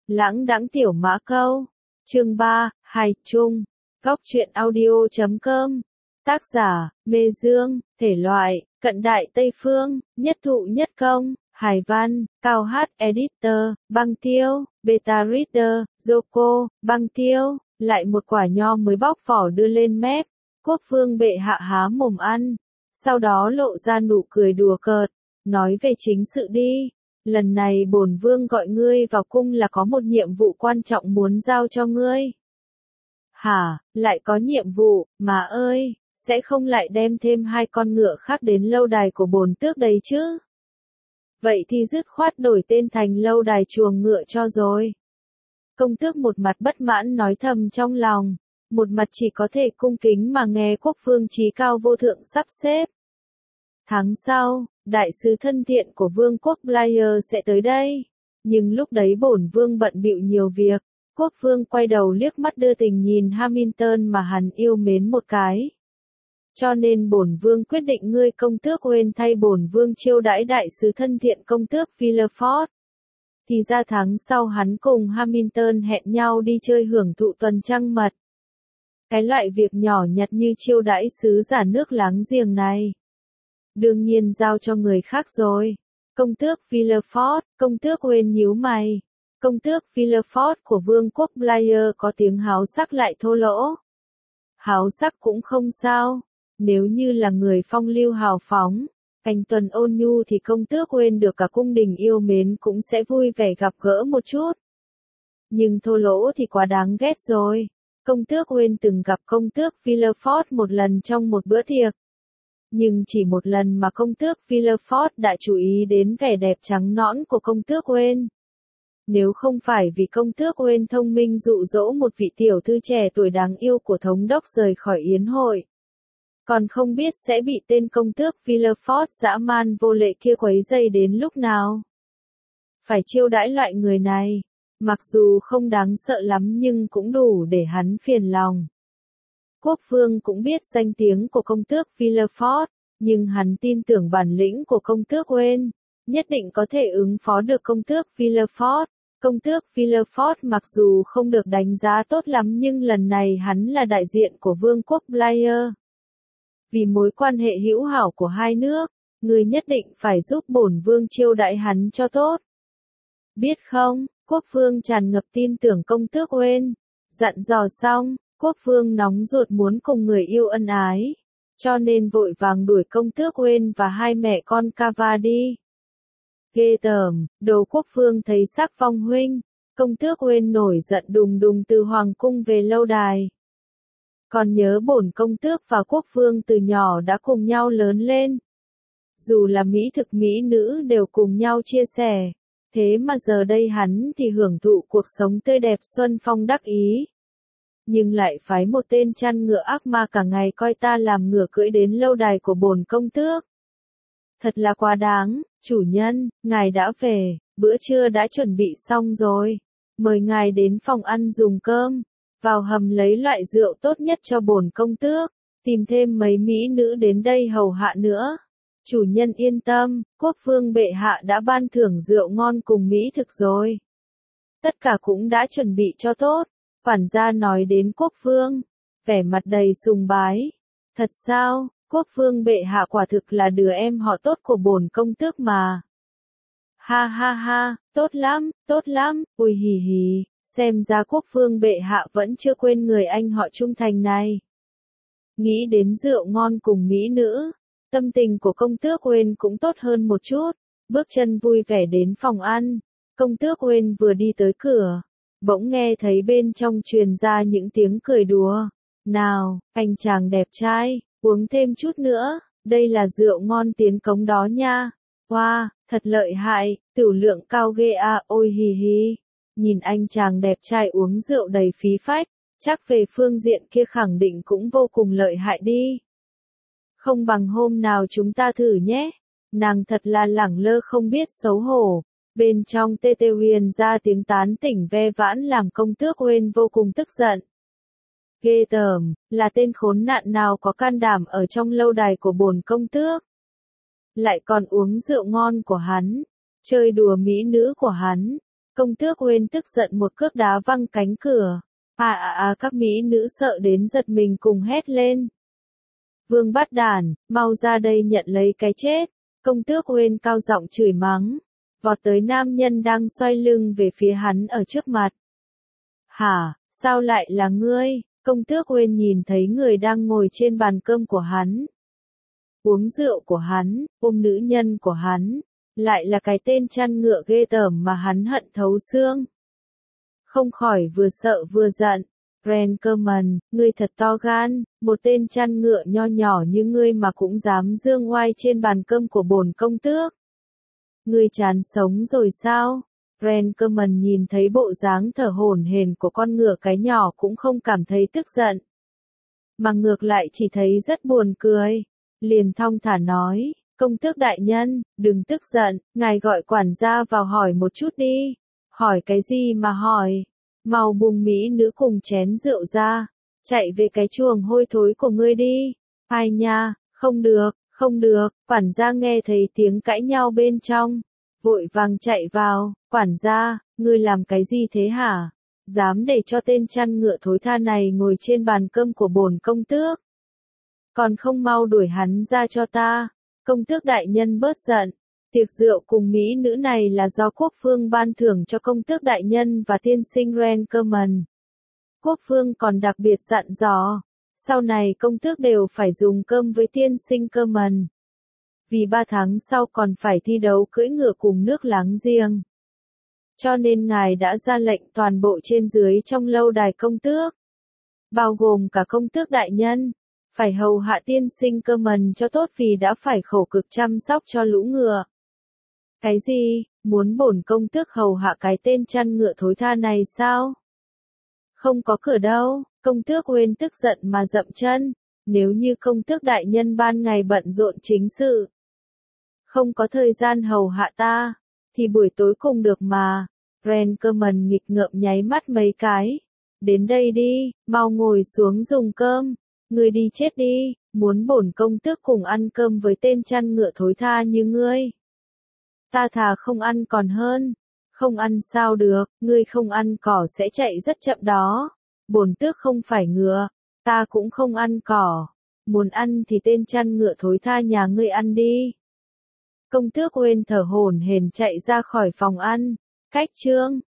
Lãng đãng tiểu mã câu. Chương 3, Hài Trung. Góc truyện audio.com. Tác giả, Mê Dương. Thể loại, cận đại Tây Phương, nhất thụ nhất công, hài văn, cao hát editor, băng tiêu, beta reader, Yoko, băng tiêu. Lại một quả nho mới bóc vỏ đưa lên mép. Quốc vương bệ hạ há mồm ăn. Sau đó lộ ra nụ cười đùa cợt. Nói về chính sự đi. Lần này bổn vương gọi ngươi vào cung là có một nhiệm vụ quan trọng muốn giao cho ngươi. Hả, lại có nhiệm vụ, mà ơi, sẽ không lại đem thêm 2 con ngựa khác đến lâu đài của bổn tước đấy chứ? Vậy thì dứt khoát đổi tên thành lâu đài chuồng ngựa cho rồi. Công tước một mặt bất mãn nói thầm trong lòng, một mặt chỉ có thể cung kính mà nghe quốc vương chí cao vô thượng sắp xếp. Tháng sau, đại sứ thân thiện của vương quốc Blair sẽ tới đây. Nhưng lúc đấy bổn vương bận bịu nhiều việc. Quốc vương quay đầu liếc mắt đưa tình nhìn Hamilton mà hắn yêu mến một cái. Cho nên bổn vương quyết định ngươi công tước Wayne thay bổn vương chiêu đãi đại sứ thân thiện công tước Villefort. Thì ra tháng sau hắn cùng Hamilton hẹn nhau đi chơi hưởng thụ tuần trăng mật. Cái loại việc nhỏ nhặt như chiêu đãi sứ giả nước láng giềng này. Đương nhiên giao cho người khác rồi. Công tước Villefort, công tước Wayne nhíu mày. Công tước Villefort của vương quốc Blair có tiếng háo sắc lại thô lỗ. Háo sắc cũng không sao. Nếu như là người phong lưu hào phóng, cảnh tuần ôn nhu thì công tước Wayne được cả cung đình yêu mến cũng sẽ vui vẻ gặp gỡ một chút. Nhưng thô lỗ thì quá đáng ghét rồi. Công tước Wayne từng gặp công tước Villefort một lần trong một bữa tiệc. Nhưng chỉ một lần mà công tước Villefort đã chú ý đến vẻ đẹp trắng nõn của công tước Wayne. Nếu không phải vì công tước Wayne thông minh dụ dỗ một vị tiểu thư trẻ tuổi đáng yêu của thống đốc rời khỏi yến hội, còn không biết sẽ bị tên công tước Villefort dã man vô lệ kia quấy rầy đến lúc nào. Phải chiêu đãi loại người này, mặc dù không đáng sợ lắm nhưng cũng đủ để hắn phiền lòng. Quốc vương cũng biết danh tiếng của công tước Villefort, nhưng hắn tin tưởng bản lĩnh của công tước Wayne, nhất định có thể ứng phó được công tước Villefort. Công tước Villefort mặc dù không được đánh giá tốt lắm nhưng lần này hắn là đại diện của vương quốc Blair. Vì mối quan hệ hữu hảo của hai nước, người nhất định phải giúp bổn vương chiêu đãi hắn cho tốt. Biết không, quốc vương tràn ngập tin tưởng công tước Wayne. Dặn dò xong, quốc vương nóng ruột muốn cùng người yêu ân ái, cho nên vội vàng đuổi công tước Wayne và 2 mẹ con Cava đi. Ghê tởm, đồ quốc vương thấy sắc phong huynh, công tước Wayne nổi giận đùng đùng từ hoàng cung về lâu đài. Còn nhớ bổn công tước và quốc vương từ nhỏ đã cùng nhau lớn lên. Dù là mỹ thực mỹ nữ đều cùng nhau chia sẻ, thế mà giờ đây hắn thì hưởng thụ cuộc sống tươi đẹp xuân phong đắc ý. Nhưng lại phái một tên chăn ngựa ác ma cả ngày coi ta làm ngựa cưỡi đến lâu đài của bổn công tước. Thật là quá đáng, chủ nhân, ngài đã về, bữa trưa đã chuẩn bị xong rồi. Mời ngài đến phòng ăn dùng cơm, vào hầm lấy loại rượu tốt nhất cho bổn công tước, tìm thêm mấy mỹ nữ đến đây hầu hạ nữa. Chủ nhân yên tâm, quốc vương bệ hạ đã ban thưởng rượu ngon cùng mỹ thực rồi. Tất cả cũng đã chuẩn bị cho tốt. Quản gia nói đến quốc vương, vẻ mặt đầy sùng bái. Thật sao, quốc vương bệ hạ quả thực là đứa em họ tốt của bổn công tước mà. Ha ha ha, tốt lắm, ui hì hì, xem ra quốc vương bệ hạ vẫn chưa quên người anh họ trung thành này. Nghĩ đến rượu ngon cùng mỹ nữ, tâm tình của công tước Wayne cũng tốt hơn một chút, bước chân vui vẻ đến phòng ăn. Công tước Wayne vừa đi tới cửa, bỗng nghe thấy bên trong truyền ra những tiếng cười đùa. Nào, anh chàng đẹp trai, uống thêm chút nữa, đây là rượu ngon tiến cống đó nha. Wow, thật lợi hại, tửu lượng cao ghê à, ôi hì hì. Nhìn anh chàng đẹp trai uống rượu đầy phí phách, chắc về phương diện kia khẳng định cũng vô cùng lợi hại đi. Không bằng hôm nào chúng ta thử nhé. Nàng thật là lẳng lơ không biết xấu hổ. Bên trong tê tê huyền ra tiếng tán tỉnh ve vãn làm công tước Wayne vô cùng tức giận. Ghê tởm, là tên khốn nạn nào có can đảm ở trong lâu đài của bổn công tước. Lại còn uống rượu ngon của hắn, chơi đùa mỹ nữ của hắn. Công tước Uyên tức giận một cước đá văng cánh cửa. Các mỹ nữ sợ đến giật mình cùng hét lên. Vương bắt đản, mau ra đây nhận lấy cái chết. Công tước Uyên cao giọng chửi mắng, vọt tới nam nhân đang xoay lưng về phía hắn ở trước mặt. Hả, sao lại là ngươi? Công tước Uyên nhìn thấy người đang ngồi trên bàn cơm của hắn, uống rượu của hắn, ôm nữ nhân của hắn, lại là cái tên chăn ngựa ghê tởm mà hắn hận thấu xương. Không khỏi vừa sợ vừa giận. Rankerman, ngươi thật to gan, một tên chăn ngựa nho nhỏ như ngươi mà cũng dám dương oai trên bàn cơm của bổn công tước. Ngươi chán sống rồi sao? Rankerman nhìn thấy bộ dáng thở hổn hển của con ngựa cái nhỏ cũng không cảm thấy tức giận, mà ngược lại chỉ thấy rất buồn cười. Liền thong thả nói, công tước đại nhân, đừng tức giận, ngài gọi quản gia vào hỏi một chút đi. Hỏi cái gì mà hỏi? Mau bùng mỹ nữ cùng chén rượu ra, chạy về cái chuồng hôi thối của ngươi đi. Ai nha, không được, không được, quản gia nghe thấy tiếng cãi nhau bên trong, vội vàng chạy vào. Quản gia, ngươi làm cái gì thế hả? Dám để cho tên chăn ngựa thối tha này ngồi trên bàn cơm của bổn công tước? Còn không mau đuổi hắn ra cho ta. Công tước đại nhân bớt giận. Tiệc rượu cùng mỹ nữ này là do quốc phương ban thưởng cho công tước đại nhân và tiên sinh Rankerman. Quốc phương còn đặc biệt dặn dò, sau này công tước đều phải dùng cơm với tiên sinh Kerman. Vì 3 tháng sau còn phải thi đấu cưỡi ngựa cùng nước láng giềng. Cho nên ngài đã ra lệnh toàn bộ trên dưới trong lâu đài công tước, bao gồm cả công tước đại nhân, phải hầu hạ tiên sinh Kerman cho tốt vì đã phải khổ cực chăm sóc cho lũ ngựa. Cái gì, muốn bổn công tước hầu hạ cái tên chăn ngựa thối tha này sao? Không có cửa đâu. Công tước Uyên tức giận mà dậm chân, nếu như công tước đại nhân ban ngày bận rộn chính sự, không có thời gian hầu hạ ta, thì buổi tối cùng được mà. Rankerman nghịch ngợm nháy mắt mấy cái. Đến đây đi, mau ngồi xuống dùng cơm. Ngươi đi chết đi, muốn bổn công tước cùng ăn cơm với tên chăn ngựa thối tha như ngươi. Ta thà không ăn còn hơn. Không ăn sao được, ngươi không ăn cỏ sẽ chạy rất chậm đó. Bổn tước không phải ngựa, ta cũng không ăn cỏ. Muốn ăn thì tên chăn ngựa thối tha nhà ngươi ăn đi. Công tước Uyên thở hổn hển chạy ra khỏi phòng ăn. Cách chương